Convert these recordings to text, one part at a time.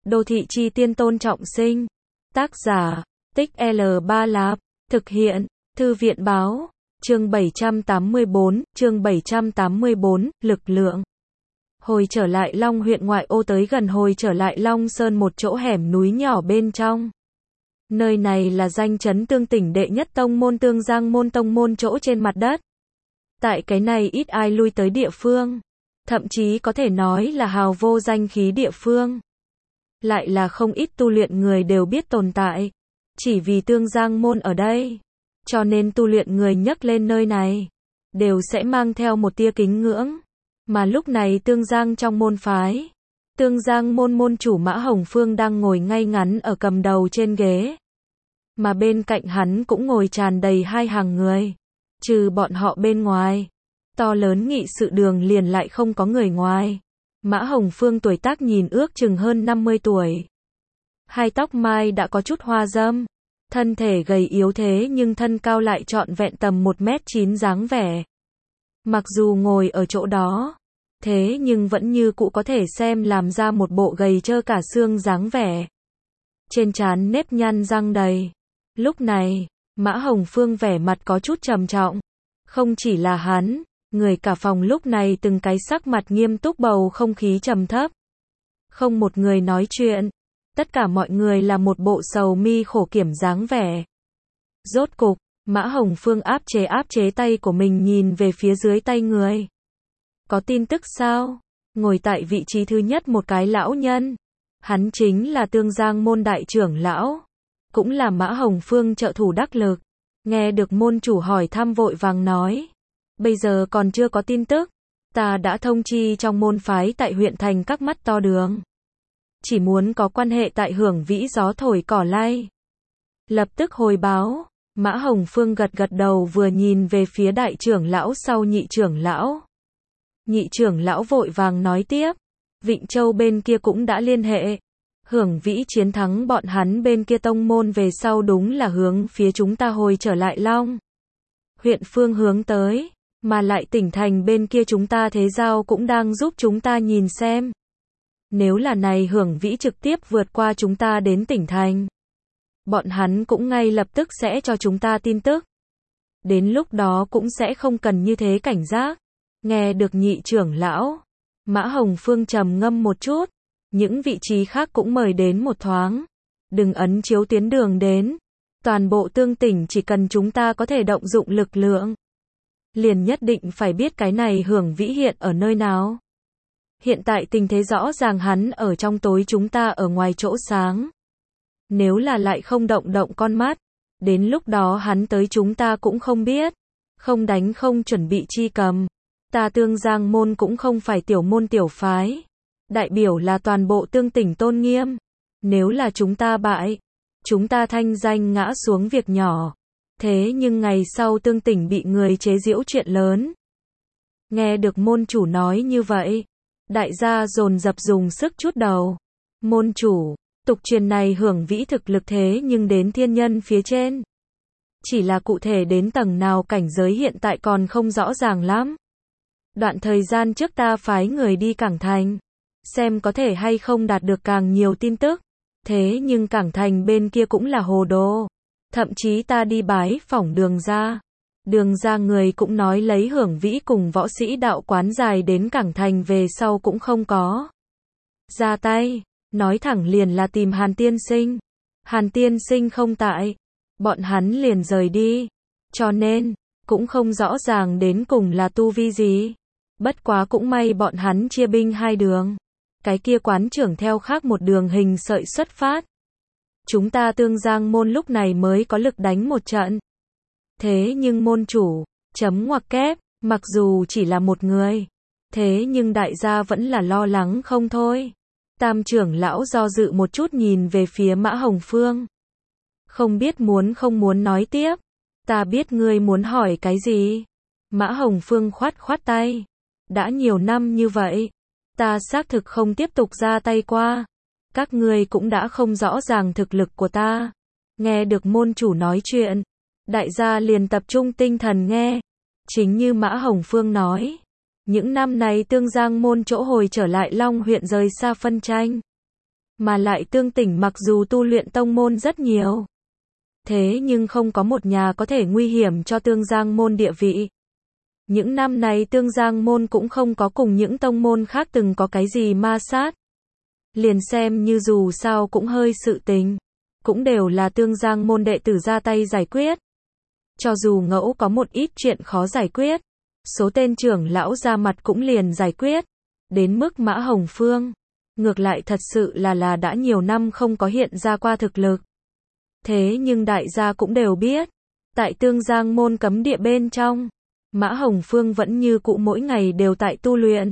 Đô thị chi tiên Tôn Trọng Sinh. Tác giả, Tích L Ba Lạp. Thực hiện, Thư viện Báo. Chương 784, lực lượng. Hồi trở lại Long huyện ngoại ô tới gần hồi trở lại Long Sơn một chỗ hẻm núi nhỏ bên trong. Nơi này là danh chấn tương tỉnh đệ nhất tông môn Tương Giang môn tông môn chỗ trên mặt đất. Tại cái này ít ai lui tới địa phương. Thậm chí có thể nói là hào vô danh khí địa phương. Lại là không ít tu luyện người đều biết tồn tại. Chỉ vì Tương Giang môn ở đây. Cho nên tu luyện người nhắc lên nơi này. Đều sẽ mang theo một tia kính ngưỡng. Mà lúc này Tương Giang trong môn phái. Tương Giang môn môn chủ Mã Hồng Phương đang ngồi ngay ngắn ở cầm đầu trên ghế. Mà bên cạnh hắn cũng ngồi tràn đầy hai hàng người. Trừ bọn họ bên ngoài. To lớn nghị sự đường liền lại không có người ngoài. Mã Hồng Phương tuổi tác nhìn ước chừng hơn 50 tuổi. Hai tóc mai đã có chút hoa râm. Thân thể gầy yếu thế nhưng thân cao lại trọn vẹn tầm 1m9 dáng vẻ. Mặc dù ngồi ở chỗ đó. Thế nhưng vẫn như cũ có thể xem làm ra một bộ gầy trơ cả xương dáng vẻ. Trên trán nếp nhăn răng đầy. Lúc này, Mã Hồng Phương vẻ mặt có chút trầm trọng. Không chỉ là hắn, người cả phòng lúc này từng cái sắc mặt nghiêm túc bầu không khí trầm thấp. Không một người nói chuyện. Tất cả mọi người là một bộ sầu mi khổ kiểm dáng vẻ. Rốt cục, Mã Hồng Phương áp chế tay của mình nhìn về phía dưới tay người. Có tin tức sao? Ngồi tại vị trí thứ nhất một cái lão nhân. Hắn chính là Tương Giang môn đại trưởng lão. Cũng là Mã Hồng Phương trợ thủ đắc lực. Nghe được môn chủ hỏi thăm vội vàng nói. Bây giờ còn chưa có tin tức. Ta đã thông chi trong môn phái tại huyện thành các mắt to đường. Chỉ muốn có quan hệ tại hưởng vĩ gió thổi cỏ lay. Lập tức hồi báo. Mã Hồng Phương gật gật đầu vừa nhìn về phía đại trưởng lão sau nhị trưởng lão. Nhị trưởng lão vội vàng nói tiếp. Vịnh Châu bên kia cũng đã liên hệ. Hưởng vĩ chiến thắng bọn hắn bên kia tông môn về sau đúng là hướng phía chúng ta hồi trở lại Long huyện phương hướng tới. Mà lại tỉnh thành bên kia chúng ta thế giao cũng đang giúp chúng ta nhìn xem. Nếu là này hưởng vĩ trực tiếp vượt qua chúng ta đến tỉnh thành. Bọn hắn cũng ngay lập tức sẽ cho chúng ta tin tức. Đến lúc đó cũng sẽ không cần như thế cảnh giác. Nghe được nhị trưởng lão. Mã Hồng Phương trầm ngâm một chút. Những vị trí khác cũng mời đến một thoáng. Đừng ấn chiếu tuyến đường đến. Toàn bộ tương tỉnh chỉ cần chúng ta có thể động dụng lực lượng. Liền nhất định phải biết cái này hưởng vĩ hiện ở nơi nào. Hiện tại tình thế rõ ràng hắn ở trong tối chúng ta ở ngoài chỗ sáng. Nếu là lại không động con mắt. Đến lúc đó hắn tới chúng ta cũng không biết. Không đánh không chuẩn bị chi cầm. Ta Tương Giang môn cũng không phải tiểu môn tiểu phái. Đại biểu là toàn bộ tương tỉnh tôn nghiêm. Nếu là chúng ta bại. Chúng ta thanh danh ngã xuống việc nhỏ. Thế nhưng ngày sau tương tỉnh bị người chế giễu chuyện lớn. Nghe được môn chủ nói như vậy. Đại gia dồn dập dùng sức chút đầu. Môn chủ, tục truyền này hưởng vĩ thực lực thế nhưng đến thiên nhân phía trên. Chỉ là cụ thể đến tầng nào cảnh giới hiện tại còn không rõ ràng lắm. Đoạn thời gian trước ta phái người đi Cảng Thành. Xem có thể hay không đạt được càng nhiều tin tức. Thế nhưng Cảng Thành bên kia cũng là hồ đồ. Thậm chí ta đi bái phỏng đường ra. Đường ra người cũng nói lấy hưởng vĩ cùng võ sĩ đạo quán dài đến Cảng Thành về sau cũng không có. Ra tay, nói thẳng liền là tìm Hàn Tiên Sinh. Hàn Tiên Sinh không tại. Bọn hắn liền rời đi. Cho nên, cũng không rõ ràng đến cùng là tu vi gì. Bất quá cũng may bọn hắn chia binh hai đường. Cái kia quán trưởng theo khác một đường hình sợi xuất phát. Chúng ta Tương Giang môn lúc này mới có lực đánh một trận. Thế nhưng môn chủ, chấm ngoặc kép, mặc dù chỉ là một người. Thế nhưng đại gia vẫn là lo lắng không thôi. Tam trưởng lão do dự một chút nhìn về phía Mã Hồng Phương. Không biết muốn không muốn nói tiếp. Ta biết ngươi muốn hỏi cái gì. Mã Hồng Phương khoát khoát tay. Đã nhiều năm như vậy. Ta xác thực không tiếp tục ra tay qua. Các ngươi cũng đã không rõ ràng thực lực của ta. Nghe được môn chủ nói chuyện. Đại gia liền tập trung tinh thần nghe. Chính như Mã Hồng Phương nói. Những năm này Tương Giang môn chỗ hồi trở lại Long huyện rời xa phân tranh. Mà lại Tương Tỉnh mặc dù tu luyện tông môn rất nhiều, thế nhưng không có một nhà có thể nguy hiểm cho Tương Giang môn địa vị. Những năm này Tương Giang môn cũng không có cùng những tông môn khác từng có cái gì ma sát. Liền xem như dù sao cũng hơi sự tình, cũng đều là Tương Giang môn đệ tử ra tay giải quyết. Cho dù ngẫu có một ít chuyện khó giải quyết, số tên trưởng lão ra mặt cũng liền giải quyết. Đến mức Mã Hồng Phương, ngược lại thật sự là đã nhiều năm không có hiện ra qua thực lực. Thế nhưng đại gia cũng đều biết, tại Tương Giang môn cấm địa bên trong, Mã Hồng Phương vẫn như cũ mỗi ngày đều tại tu luyện.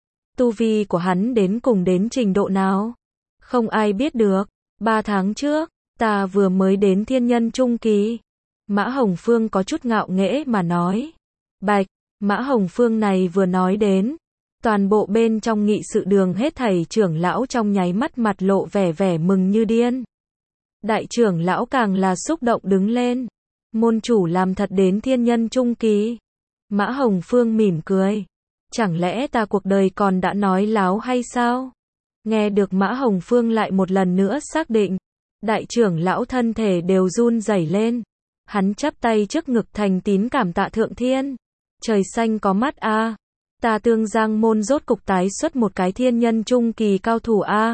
Tu vi của hắn đến cùng đến trình độ nào? Không ai biết được. 3 tháng trước, ta vừa mới đến thiên nhân trung kỳ. Mã Hồng Phương có chút ngạo nghễ mà nói. Bạch, Mã Hồng Phương này vừa nói đến, toàn bộ bên trong nghị sự đường hết thảy trưởng lão trong nháy mắt mặt lộ vẻ mừng như điên. Đại trưởng lão càng là xúc động đứng lên. Môn chủ làm thật đến thiên nhân trung kỳ. Mã Hồng Phương mỉm cười. Chẳng lẽ ta cuộc đời còn đã nói láo hay sao? Nghe được Mã Hồng Phương lại một lần nữa xác định, đại trưởng lão thân thể đều run rẩy lên. Hắn chắp tay trước ngực thành tín cảm tạ thượng thiên. Trời xanh có mắt a, ta Tương Giang môn rốt cục tái xuất một cái thiên nhân trung kỳ cao thủ a.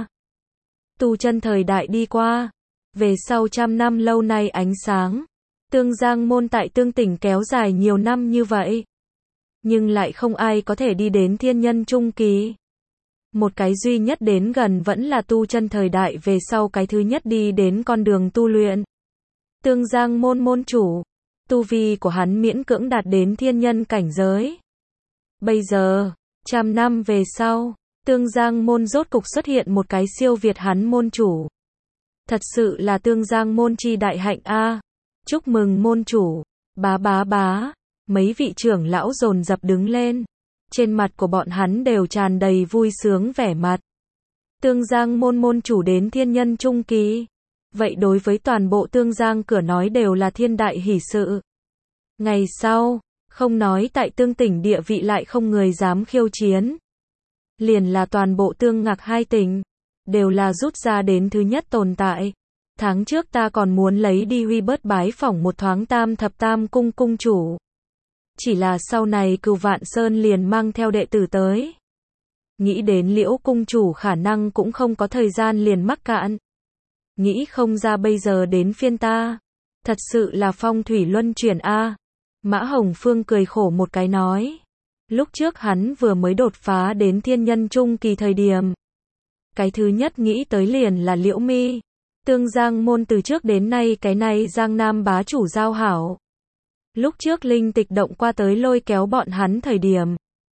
Tu chân thời đại đi qua, về sau trăm năm lâu nay ánh sáng, Tương Giang môn tại Tương Tỉnh kéo dài nhiều năm như vậy, nhưng lại không ai có thể đi đến thiên nhân trung kỳ. Một cái duy nhất đến gần vẫn là tu chân thời đại về sau cái thứ nhất đi đến con đường tu luyện. Tương Giang môn môn chủ, tu vi của hắn miễn cưỡng đạt đến thiên nhân cảnh giới. Bây giờ, trăm năm về sau, Tương Giang môn rốt cục xuất hiện một cái siêu việt hắn môn chủ. Thật sự là Tương Giang môn chi đại hạnh a. Chúc mừng môn chủ. Bá. Mấy vị trưởng lão dồn dập đứng lên. Trên mặt của bọn hắn đều tràn đầy vui sướng vẻ mặt. Tương Giang môn môn chủ đến thiên nhân trung kỳ. Vậy đối với toàn bộ Tương Giang cửa nói đều là thiên đại hỷ sự. Ngày sau, không nói tại Tương Tỉnh địa vị lại không người dám khiêu chiến. Liền là toàn bộ Tương Ngạc hai tỉnh, đều là rút ra đến thứ nhất tồn tại. Tháng trước ta còn muốn lấy đi Huy bớt bái phỏng một thoáng Tam Thập Tam cung cung chủ. Chỉ là sau này Cửu Vạn Sơn liền mang theo đệ tử tới. Nghĩ đến Liễu cung chủ khả năng cũng không có thời gian liền mắc cạn. Nghĩ không ra bây giờ đến phiên ta. Thật sự là phong thủy luân chuyển a. Mã Hồng Phương cười khổ một cái nói. Lúc trước hắn vừa mới đột phá đến thiên nhân trung kỳ thời điểm. Cái thứ nhất nghĩ tới liền là Liễu Mi. Tương Giang môn từ trước đến nay cái này Giang Nam bá chủ giao hảo. Lúc trước linh tịch động qua tới lôi kéo bọn hắn thời điểm.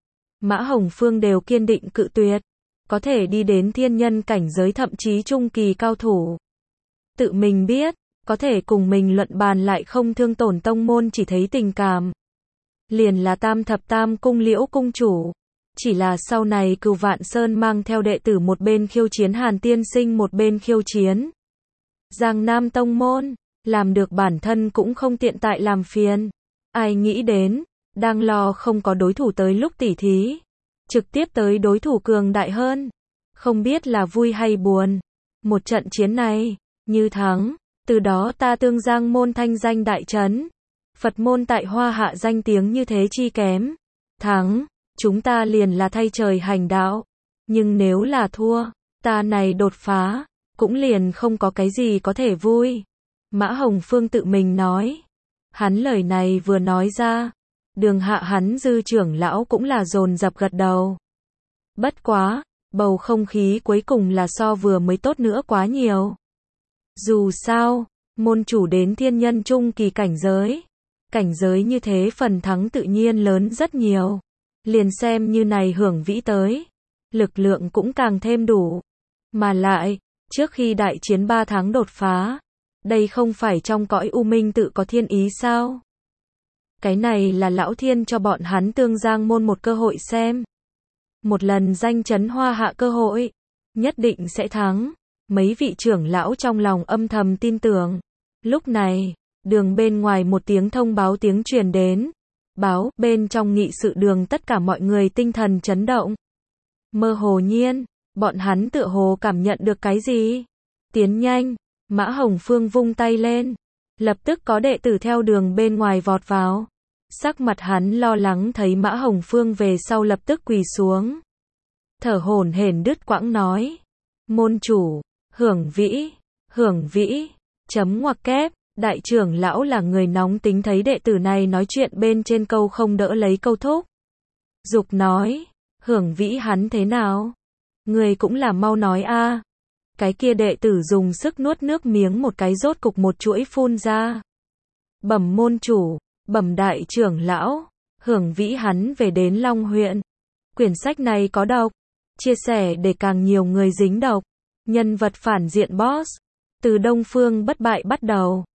Mã Hồng Phương đều kiên định cự tuyệt. Có thể đi đến thiên nhân cảnh giới thậm chí trung kỳ cao thủ. Tự mình biết, có thể cùng mình luận bàn lại không thương tổn tông môn chỉ thấy tình cảm. Liền là Tam Thập Tam cung Liễu cung chủ. Chỉ là sau này Cửu Vạn Sơn mang theo đệ tử một bên khiêu chiến Hàn Tiên Sinh một bên khiêu chiến Giang Nam tông môn, làm được bản thân cũng không tiện tại làm phiền. Ai nghĩ đến, đang lo không có đối thủ tới lúc tỉ thí, trực tiếp tới đối thủ cường đại hơn. Không biết là vui hay buồn. Một trận chiến này, như thắng, từ đó ta Tương Giang môn thanh danh đại chấn. Phật môn tại Hoa Hạ danh tiếng như thế chi kém. Thắng, chúng ta liền là thay trời hành đạo. Nhưng nếu là thua, ta này đột phá, cũng liền không có cái gì có thể vui. Mã Hồng Phương tự mình nói. Hắn lời này vừa nói ra, đường hạ hắn dư trưởng lão cũng là dồn dập gật đầu. Bất quá, bầu không khí cuối cùng là so vừa mới tốt nữa quá nhiều. Dù sao, môn chủ đến thiên nhân trung kỳ cảnh giới như thế phần thắng tự nhiên lớn rất nhiều. Liền xem như này hưởng vĩ tới, lực lượng cũng càng thêm đủ. Mà lại, trước khi đại chiến 3 tháng đột phá, đây không phải trong cõi u minh tự có thiên ý sao? Cái này là lão thiên cho bọn hắn Tương Giang môn một cơ hội xem. Một lần danh chấn Hoa Hạ cơ hội, nhất định sẽ thắng. Mấy vị trưởng lão trong lòng âm thầm tin tưởng. Lúc này, đường bên ngoài một tiếng thông báo tiếng truyền đến. Báo, bên trong nghị sự đường tất cả mọi người tinh thần chấn động. Mơ hồ nhiên, Bọn hắn tựa hồ cảm nhận được cái gì. Tiến nhanh, Mã Hồng Phương vung tay lên. Lập tức có đệ tử theo đường bên ngoài vọt vào. Sắc mặt hắn lo lắng thấy Mã Hồng Phương về sau lập tức quỳ xuống. Thở hổn hển đứt quãng nói. Môn chủ, Hưởng Vĩ, chấm ngoặc kép, đại trưởng lão là người nóng tính thấy đệ tử này nói chuyện bên trên câu không đỡ lấy câu thúc. Dục nói, Hưởng Vĩ hắn thế nào? Người cũng là mau nói a. Cái kia đệ tử dùng sức nuốt nước miếng một cái rốt cục một chuỗi phun ra. Bẩm môn chủ, bẩm đại trưởng lão, Hưởng Vĩ hắn về đến Long huyện. Quyển sách này có độc, chia sẻ để càng nhiều người dính độc. Nhân vật phản diện boss, từ Đông Phương bất bại bắt đầu.